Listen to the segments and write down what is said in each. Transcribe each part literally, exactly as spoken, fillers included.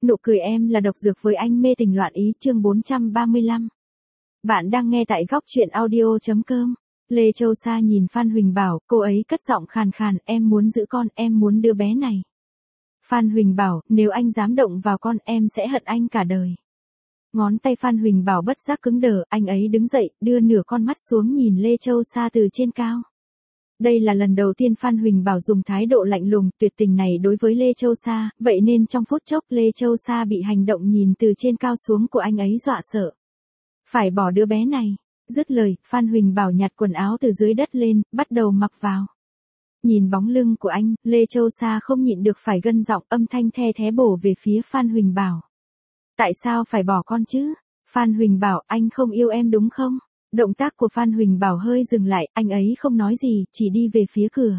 Nụ cười em là độc dược với anh mê tình loạn ý chương bốn trăm ba mươi lăm. Bạn đang nghe tại góc truyện audio.com. Lê Châu Sa nhìn Phan Huỳnh Bảo, cô ấy cất giọng khàn khàn, em muốn giữ con, em muốn đứa bé này. Phan Huỳnh Bảo, nếu anh dám động vào con em sẽ hận anh cả đời. Ngón tay Phan Huỳnh Bảo bất giác cứng đờ, anh ấy đứng dậy, đưa nửa con mắt xuống nhìn Lê Châu Sa từ trên cao. Đây là lần đầu tiên Phan Huỳnh Bảo dùng thái độ lạnh lùng, tuyệt tình này đối với Lê Châu Sa, vậy nên trong phút chốc Lê Châu Sa bị hành động nhìn từ trên cao xuống của anh ấy dọa sợ. Phải bỏ đứa bé này. Dứt lời, Phan Huỳnh Bảo nhặt quần áo từ dưới đất lên, bắt đầu mặc vào. Nhìn bóng lưng của anh, Lê Châu Sa không nhịn được phải gân giọng, âm thanh the thé bổ về phía Phan Huỳnh Bảo. Tại sao phải bỏ con chứ? Phan Huỳnh Bảo, anh không yêu em đúng không? Động tác của Phan Huỳnh Bảo hơi dừng lại, anh ấy không nói gì, chỉ đi về phía cửa.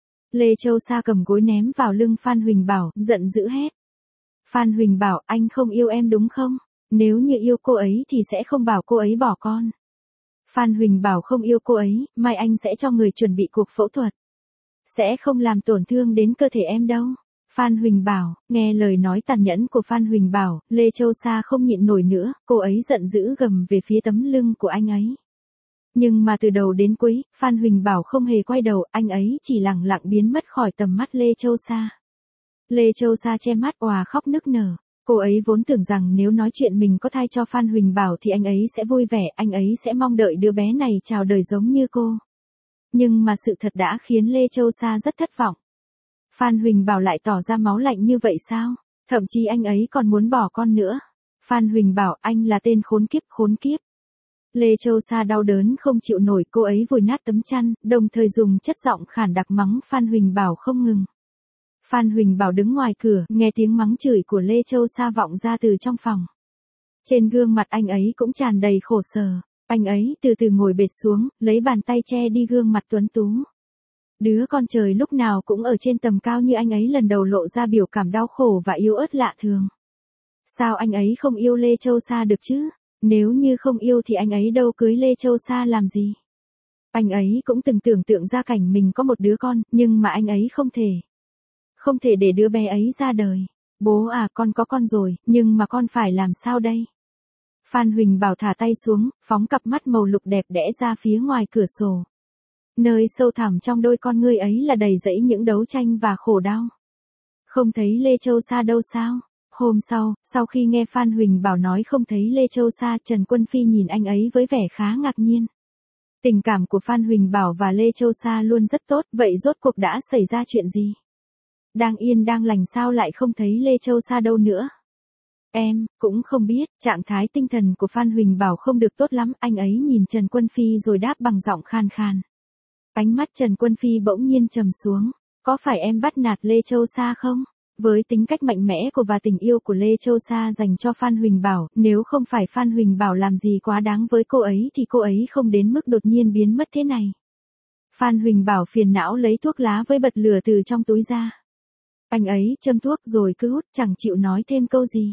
Lê Châu Sa cầm gối ném vào lưng Phan Huỳnh Bảo, giận dữ hét. Phan Huỳnh Bảo, anh không yêu em đúng không? Nếu như yêu cô ấy thì sẽ không bảo cô ấy bỏ con. Phan Huỳnh Bảo không yêu cô ấy, mai anh sẽ cho người chuẩn bị cuộc phẫu thuật. Sẽ không làm tổn thương đến cơ thể em đâu. Phan Huỳnh Bảo, nghe lời nói tàn nhẫn của Phan Huỳnh Bảo, Lê Châu Sa không nhịn nổi nữa, cô ấy giận dữ gầm về phía tấm lưng của anh ấy. Nhưng mà từ đầu đến cuối, Phan Huỳnh Bảo không hề quay đầu, anh ấy chỉ lặng lặng biến mất khỏi tầm mắt Lê Châu Sa. Lê Châu Sa che mắt òa khóc nức nở. Cô ấy vốn tưởng rằng nếu nói chuyện mình có thai cho Phan Huỳnh Bảo thì anh ấy sẽ vui vẻ, anh ấy sẽ mong đợi đứa bé này chào đời giống như cô. Nhưng mà sự thật đã khiến Lê Châu Sa rất thất vọng. Phan Huỳnh Bảo lại tỏ ra máu lạnh như vậy sao? Thậm chí anh ấy còn muốn bỏ con nữa. Phan Huỳnh Bảo, anh là tên khốn kiếp, khốn kiếp. Lê Châu Sa đau đớn không chịu nổi, cô ấy vùi nát tấm chăn, đồng thời dùng chất giọng khản đặc mắng Phan Huỳnh Bảo không ngừng. Phan Huỳnh Bảo đứng ngoài cửa, nghe tiếng mắng chửi của Lê Châu Sa vọng ra từ trong phòng. Trên gương mặt anh ấy cũng tràn đầy khổ sở. Anh ấy từ từ ngồi bệt xuống, lấy bàn tay che đi gương mặt tuấn tú. Đứa con trời lúc nào cũng ở trên tầm cao như anh ấy lần đầu lộ ra biểu cảm đau khổ và yếu ớt lạ thường. Sao anh ấy không yêu Lê Châu Sa được chứ? Nếu như không yêu thì anh ấy đâu cưới Lê Châu Sa làm gì? Anh ấy cũng từng tưởng tượng ra cảnh mình có một đứa con, nhưng mà anh ấy không thể. Không thể để đứa bé ấy ra đời. Bố à, con có con rồi, nhưng mà con phải làm sao đây? Phan Huỳnh Bảo thả tay xuống, phóng cặp mắt màu lục đẹp đẽ ra phía ngoài cửa sổ. Nơi sâu thẳm trong đôi con ngươi ấy là đầy rẫy những đấu tranh và khổ đau. Không thấy Lê Châu Sa đâu sao? Hôm sau, sau khi nghe Phan Huỳnh Bảo nói không thấy Lê Châu Sa, Trần Quân Phi nhìn anh ấy với vẻ khá ngạc nhiên. Tình cảm của Phan Huỳnh Bảo và Lê Châu Sa luôn rất tốt, vậy rốt cuộc đã xảy ra chuyện gì? Đang yên đang lành sao lại không thấy Lê Châu Sa đâu nữa? Em, cũng không biết, trạng thái tinh thần của Phan Huỳnh Bảo không được tốt lắm, anh ấy nhìn Trần Quân Phi rồi đáp bằng giọng khan khan. Ánh mắt Trần Quân Phi bỗng nhiên trầm xuống, có phải em bắt nạt Lê Châu Sa không? Với tính cách mạnh mẽ của và tình yêu của Lê Châu Sa dành cho Phan Huỳnh Bảo, nếu không phải Phan Huỳnh Bảo làm gì quá đáng với cô ấy thì cô ấy không đến mức đột nhiên biến mất thế này. Phan Huỳnh Bảo phiền não lấy thuốc lá với bật lửa từ trong túi ra. Anh ấy châm thuốc rồi cứ hút, chẳng chịu nói thêm câu gì.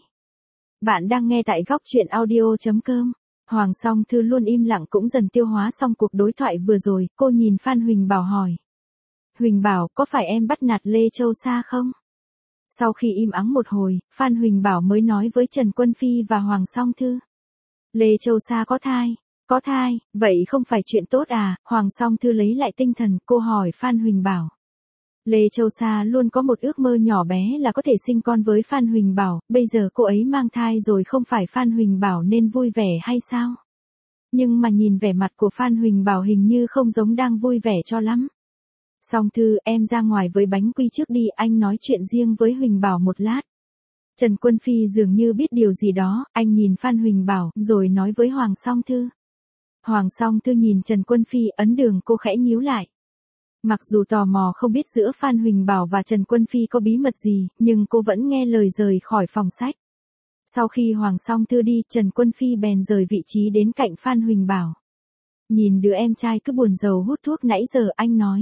Bạn đang nghe tại góc truyện audio.com. Hoàng Song Thư luôn im lặng cũng dần tiêu hóa xong cuộc đối thoại vừa rồi, cô nhìn Phan Huỳnh Bảo hỏi. Huỳnh Bảo, có phải em bắt nạt Lê Châu Sa không? Sau khi im ắng một hồi, Phan Huỳnh Bảo mới nói với Trần Quân Phi và Hoàng Song Thư. Lê Châu Sa có thai. Có thai, vậy không phải chuyện tốt à? Hoàng Song Thư lấy lại tinh thần, cô hỏi Phan Huỳnh Bảo. Lê Châu Sa luôn có một ước mơ nhỏ bé là có thể sinh con với Phan Huỳnh Bảo, bây giờ cô ấy mang thai rồi không phải Phan Huỳnh Bảo nên vui vẻ hay sao? Nhưng mà nhìn vẻ mặt của Phan Huỳnh Bảo hình như không giống đang vui vẻ cho lắm. Song Thư, em ra ngoài với bánh quy trước đi, anh nói chuyện riêng với Huỳnh Bảo một lát. Trần Quân Phi dường như biết điều gì đó, anh nhìn Phan Huỳnh Bảo, rồi nói với Hoàng Song Thư. Hoàng Song Thư nhìn Trần Quân Phi, ấn đường cô khẽ nhíu lại. Mặc dù tò mò không biết giữa Phan Huỳnh Bảo và Trần Quân Phi có bí mật gì, nhưng cô vẫn nghe lời rời khỏi phòng sách. Sau khi Hoàng Song Thư đi, Trần Quân Phi bèn rời vị trí đến cạnh Phan Huỳnh Bảo. Nhìn đứa em trai cứ buồn rầu hút thuốc nãy giờ, anh nói.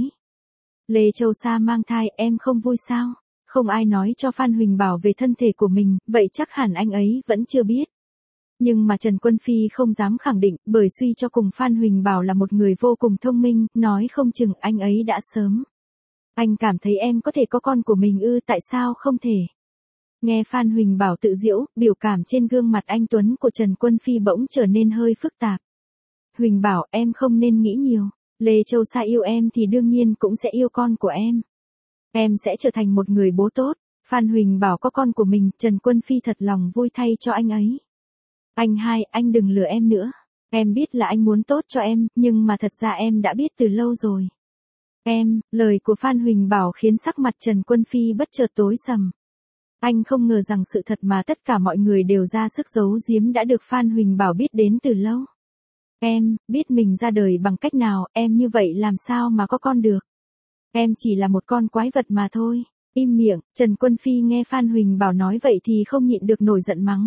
Lê Châu Sa mang thai, em không vui sao? Không ai nói cho Phan Huỳnh Bảo về thân thể của mình, vậy chắc hẳn anh ấy vẫn chưa biết. Nhưng mà Trần Quân Phi không dám khẳng định, bởi suy cho cùng Phan Huỳnh Bảo là một người vô cùng thông minh, nói không chừng anh ấy đã sớm. Anh cảm thấy em có thể có con của mình ư, tại sao không thể? Nghe Phan Huỳnh Bảo tự giễu, biểu cảm trên gương mặt anh tuấn của Trần Quân Phi bỗng trở nên hơi phức tạp. Huỳnh Bảo, em không nên nghĩ nhiều. Lê Châu Sa yêu em thì đương nhiên cũng sẽ yêu con của em. Em sẽ trở thành một người bố tốt. Phan Huỳnh Bảo có con của mình, Trần Quân Phi thật lòng vui thay cho anh ấy. Anh hai, anh đừng lừa em nữa. Em biết là anh muốn tốt cho em, nhưng mà thật ra em đã biết từ lâu rồi. Em, lời của Phan Huỳnh Bảo khiến sắc mặt Trần Quân Phi bất chợt tối sầm. Anh không ngờ rằng sự thật mà tất cả mọi người đều ra sức giấu giếm đã được Phan Huỳnh Bảo biết đến từ lâu. Em, biết mình ra đời bằng cách nào, em như vậy làm sao mà có con được. Em chỉ là một con quái vật mà thôi. Im miệng, Trần Quân Phi nghe Phan Huỳnh Bảo nói vậy thì không nhịn được nổi giận mắng.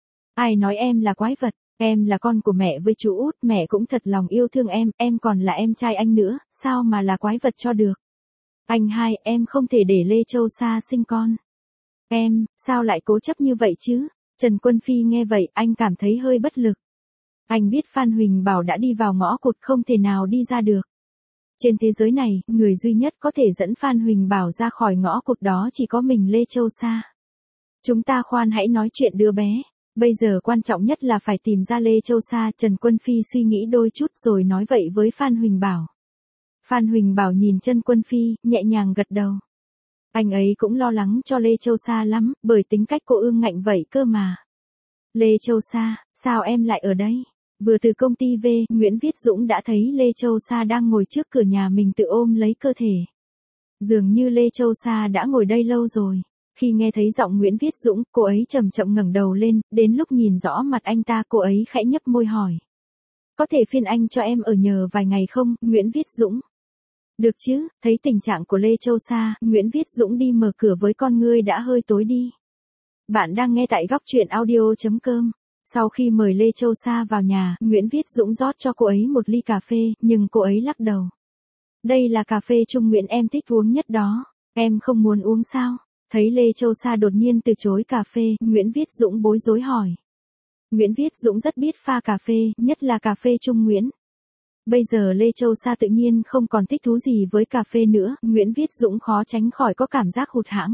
Ai nói em là quái vật, em là con của mẹ với chú út, mẹ cũng thật lòng yêu thương em, em còn là em trai anh nữa, sao mà là quái vật cho được. Anh hai, em không thể để Lê Châu Sa sinh con. Em, sao lại cố chấp như vậy chứ? Trần Quân Phi nghe vậy, anh cảm thấy hơi bất lực. Anh biết Phan Huỳnh Bảo đã đi vào ngõ cụt không thể nào đi ra được. Trên thế giới này, người duy nhất có thể dẫn Phan Huỳnh Bảo ra khỏi ngõ cụt đó chỉ có mình Lê Châu Sa. Chúng ta khoan hãy nói chuyện đứa bé. Bây giờ quan trọng nhất là phải tìm ra Lê Châu Sa. Trần Quân Phi suy nghĩ đôi chút rồi nói vậy với Phan Huỳnh Bảo. Phan Huỳnh Bảo nhìn Trần Quân Phi, nhẹ nhàng gật đầu. Anh ấy cũng lo lắng cho Lê Châu Sa lắm, bởi tính cách cô ương ngạnh vậy cơ mà. Lê Châu Sa, sao em lại ở đây? Vừa từ công ty về, Nguyễn Viết Dũng đã thấy Lê Châu Sa đang ngồi trước cửa nhà mình tự ôm lấy cơ thể. Dường như Lê Châu Sa đã ngồi đây lâu rồi. Khi nghe thấy giọng Nguyễn Viết Dũng, cô ấy chậm chậm ngẩng đầu lên, đến lúc nhìn rõ mặt anh ta cô ấy khẽ nhấp môi hỏi. Có thể phiền anh cho em ở nhờ vài ngày không, Nguyễn Viết Dũng? Được chứ, thấy tình trạng của Lê Châu Sa, Nguyễn Viết Dũng đi mở cửa với con ngươi đã hơi tối đi. Bạn đang nghe tại góc truyện audio chấm com. Sau khi mời Lê Châu Sa vào nhà, Nguyễn Viết Dũng rót cho cô ấy một ly cà phê, nhưng cô ấy lắc đầu. Đây là cà phê Trung Nguyễn em thích uống nhất đó, em không muốn uống sao? Thấy Lê Châu Sa đột nhiên từ chối cà phê, Nguyễn Viết Dũng bối rối hỏi. Nguyễn Viết Dũng rất biết pha cà phê, nhất là cà phê Trung Nguyễn. Bây giờ Lê Châu Sa tự nhiên không còn thích thú gì với cà phê nữa, Nguyễn Viết Dũng khó tránh khỏi có cảm giác hụt hẫng.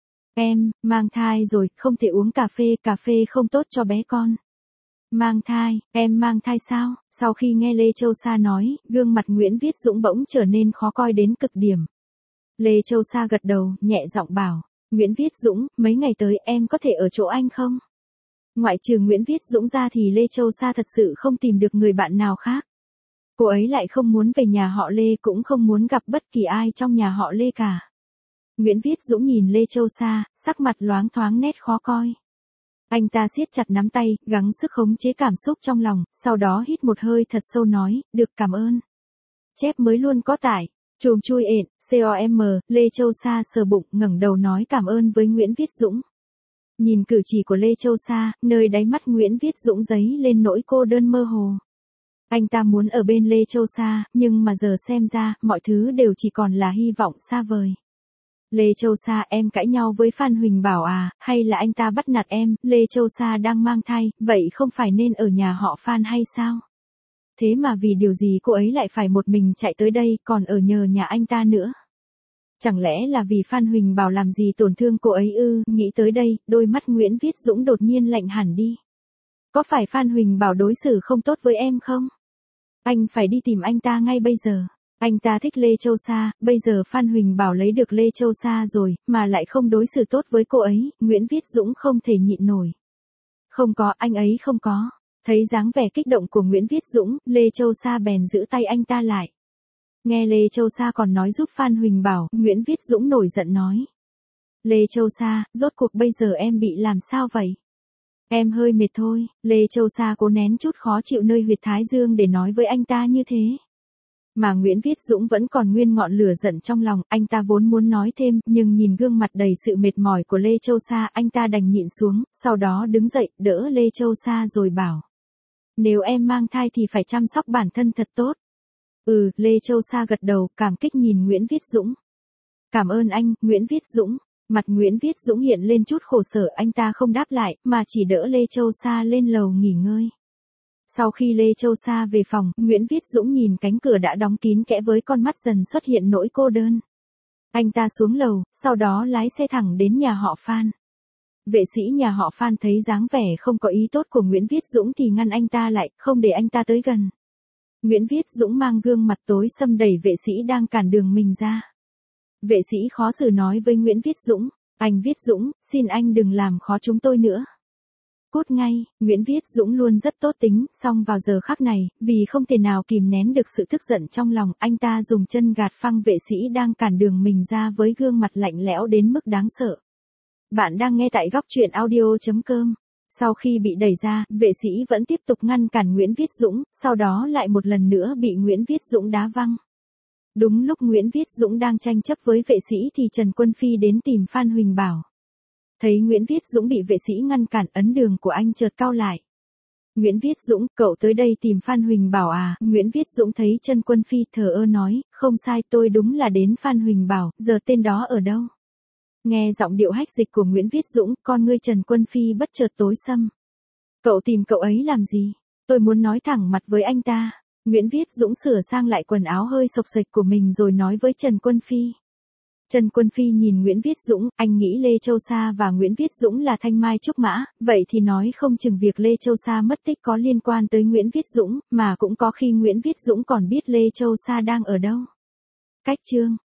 Em, mang thai rồi, không thể uống cà phê, cà phê không tốt cho bé con. Mang thai, em mang thai sao? Sau khi nghe Lê Châu Sa nói, gương mặt Nguyễn Viết Dũng bỗng trở nên khó coi đến cực điểm. Lê Châu Sa gật đầu, nhẹ giọng bảo, Nguyễn Viết Dũng, mấy ngày tới em có thể ở chỗ anh không? Ngoại trừ Nguyễn Viết Dũng ra thì Lê Châu Sa thật sự không tìm được người bạn nào khác. Cô ấy lại không muốn về nhà họ Lê, cũng không muốn gặp bất kỳ ai trong nhà họ Lê cả. Nguyễn Viết Dũng nhìn Lê Châu Sa, sắc mặt loáng thoáng nét khó coi. Anh ta siết chặt nắm tay, gắng sức khống chế cảm xúc trong lòng, sau đó hít một hơi thật sâu nói, được cảm ơn. Chép mới luôn có tải. Chùm chui ện, com, Lê Châu Sa sờ bụng, ngẩng đầu nói cảm ơn với Nguyễn Viết Dũng. Nhìn cử chỉ của Lê Châu Sa, nơi đáy mắt Nguyễn Viết Dũng dấy lên nỗi cô đơn mơ hồ. Anh ta muốn ở bên Lê Châu Sa, nhưng mà giờ xem ra, mọi thứ đều chỉ còn là hy vọng xa vời. Lê Châu Sa, em cãi nhau với Phan Huỳnh Bảo à, hay là anh ta bắt nạt em? Lê Châu Sa đang mang thai, vậy không phải nên ở nhà họ Phan hay sao? Thế mà vì điều gì cô ấy lại phải một mình chạy tới đây, còn ở nhờ nhà anh ta nữa? Chẳng lẽ là vì Phan Huỳnh Bảo làm gì tổn thương cô ấy ư? Nghĩ tới đây, đôi mắt Nguyễn Viết Dũng đột nhiên lạnh hẳn đi. Có phải Phan Huỳnh Bảo đối xử không tốt với em không? Anh phải đi tìm anh ta ngay bây giờ. Anh ta thích Lê Châu Sa, bây giờ Phan Huỳnh Bảo lấy được Lê Châu Sa rồi, mà lại không đối xử tốt với cô ấy, Nguyễn Viết Dũng không thể nhịn nổi. Không có, anh ấy không có. Thấy dáng vẻ kích động của Nguyễn Viết Dũng, Lê Châu Sa bèn giữ tay anh ta lại. Nghe Lê Châu Sa còn nói giúp Phan Huỳnh Bảo, Nguyễn Viết Dũng nổi giận nói. Lê Châu Sa, rốt cuộc bây giờ em bị làm sao vậy? Em hơi mệt thôi, Lê Châu Sa cố nén chút khó chịu nơi huyệt thái dương để nói với anh ta như thế. Mà Nguyễn Viết Dũng vẫn còn nguyên ngọn lửa giận trong lòng, anh ta vốn muốn nói thêm, nhưng nhìn gương mặt đầy sự mệt mỏi của Lê Châu Sa, anh ta đành nhịn xuống, sau đó đứng dậy, đỡ Lê Châu Sa rồi bảo. Nếu em mang thai thì phải chăm sóc bản thân thật tốt. Ừ, Lê Châu Sa gật đầu, cảm kích nhìn Nguyễn Viết Dũng. Cảm ơn anh, Nguyễn Viết Dũng. Mặt Nguyễn Viết Dũng hiện lên chút khổ sở, anh ta không đáp lại, mà chỉ đỡ Lê Châu Sa lên lầu nghỉ ngơi. Sau khi Lê Châu Sa về phòng, Nguyễn Viết Dũng nhìn cánh cửa đã đóng kín kẽ với con mắt dần xuất hiện nỗi cô đơn. Anh ta xuống lầu, sau đó lái xe thẳng đến nhà họ Phan. Vệ sĩ nhà họ Phan thấy dáng vẻ không có ý tốt của Nguyễn Viết Dũng thì ngăn anh ta lại, không để anh ta tới gần. Nguyễn Viết Dũng mang gương mặt tối sầm đẩy vệ sĩ đang cản đường mình ra. Vệ sĩ khó xử nói với Nguyễn Viết Dũng, anh Viết Dũng, xin anh đừng làm khó chúng tôi nữa. Cút ngay, Nguyễn Viết Dũng luôn rất tốt tính, song vào giờ khắc này, vì không thể nào kìm nén được sự tức giận trong lòng, anh ta dùng chân gạt phăng vệ sĩ đang cản đường mình ra với gương mặt lạnh lẽo đến mức đáng sợ. Bạn đang nghe tại góc truyện audio chấm com. Sau khi bị đẩy ra, vệ sĩ vẫn tiếp tục ngăn cản Nguyễn Viết Dũng, sau đó lại một lần nữa bị Nguyễn Viết Dũng đá văng. Đúng lúc Nguyễn Viết Dũng đang tranh chấp với vệ sĩ thì Trần Quân Phi đến tìm Phan Huỳnh Bảo. Thấy Nguyễn Viết Dũng bị vệ sĩ ngăn cản, ấn đường của anh chợt cau lại. Nguyễn Viết Dũng, cậu tới đây tìm Phan Huỳnh Bảo à? Nguyễn Viết Dũng thấy Trần Quân Phi thờ ơ nói, không sai, tôi đúng là đến Phan Huỳnh Bảo, giờ tên đó ở đâu? Nghe giọng điệu hách dịch của Nguyễn Viết Dũng, con ngươi Trần Quân Phi bất chợt tối sầm. Cậu tìm cậu ấy làm gì? Tôi muốn nói thẳng mặt với anh ta. Nguyễn Viết Dũng sửa sang lại quần áo hơi xộc xệch của mình rồi nói với Trần Quân Phi. Trần Quân Phi nhìn Nguyễn Viết Dũng, anh nghĩ Lê Châu Sa và Nguyễn Viết Dũng là thanh mai trúc mã, vậy thì nói không chừng việc Lê Châu Sa mất tích có liên quan tới Nguyễn Viết Dũng, mà cũng có khi Nguyễn Viết Dũng còn biết Lê Châu Sa đang ở đâu. Cách chương